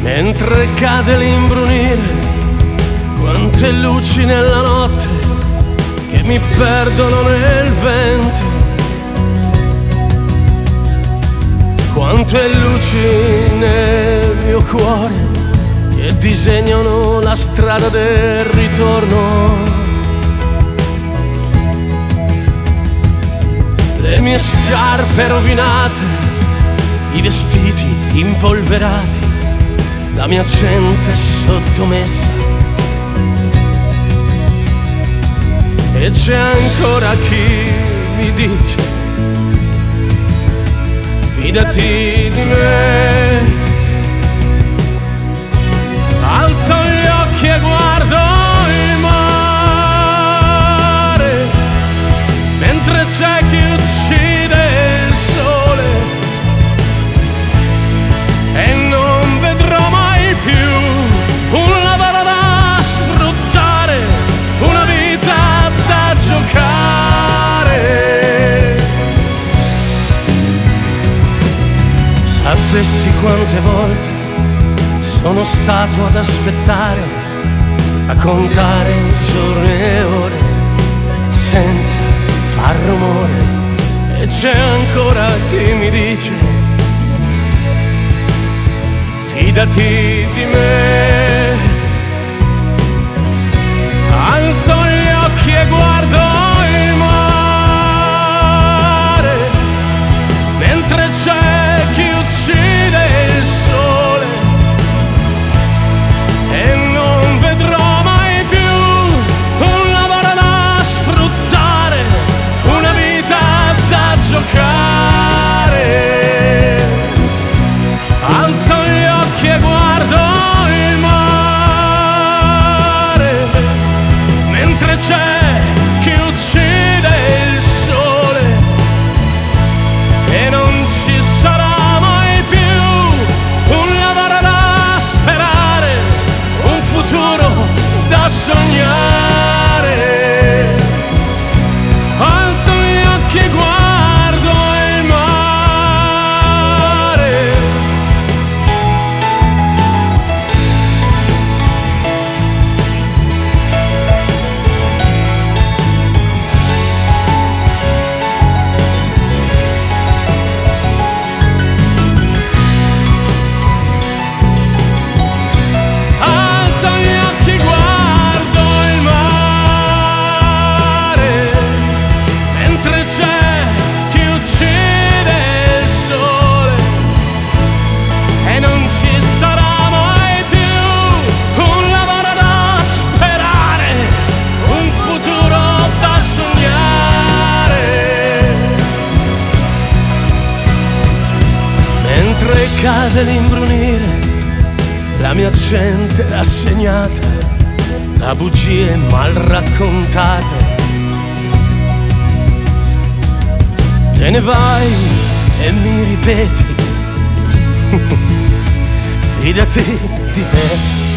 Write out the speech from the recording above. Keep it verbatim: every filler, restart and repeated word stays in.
mentre cade l'imbrunire, quante luci nella notte che mi perdono nel vento, quante luci nel mio cuore che disegnano la strada del ritorno. Le mie scarpe rovinate, i vestiti impolverati, la mia gente sottomessa. E c'è ancora chi mi dice: fidati di me. Alzo gli occhi e guardo il mare, mentre c'è chi uccide il sole, e non vedrò mai più un lavoro da sfruttare, una vita da giocare. Sapessi quante volte sono stato ad aspettare, a contare giorni e ore senza far rumore, e c'è ancora chi mi dice: fidati di me. Alzo gli occhi e guardo il mare, mentre c'è chi uccide il sole, e non vedrò mai più un lavoro da sfruttare, una vita da giocare. Alzo gli occhi e guardo il mare, mentre c'è chi uccide il sole, e non ci sarà mai più un lavoro da sperare, un futuro da sognare. Alzo gli occhi e guardo il mare. Alzo gli occhi e guardo il mare, mentre c'è chi uccide il sole, e non ci sarà mai più un lavoro da sperare, un futuro da sognare. Mentre cade l'imbrunire, la mia gente rassegnata da bugie mal raccontate, te ne vai e mi ripeti: fidati di me.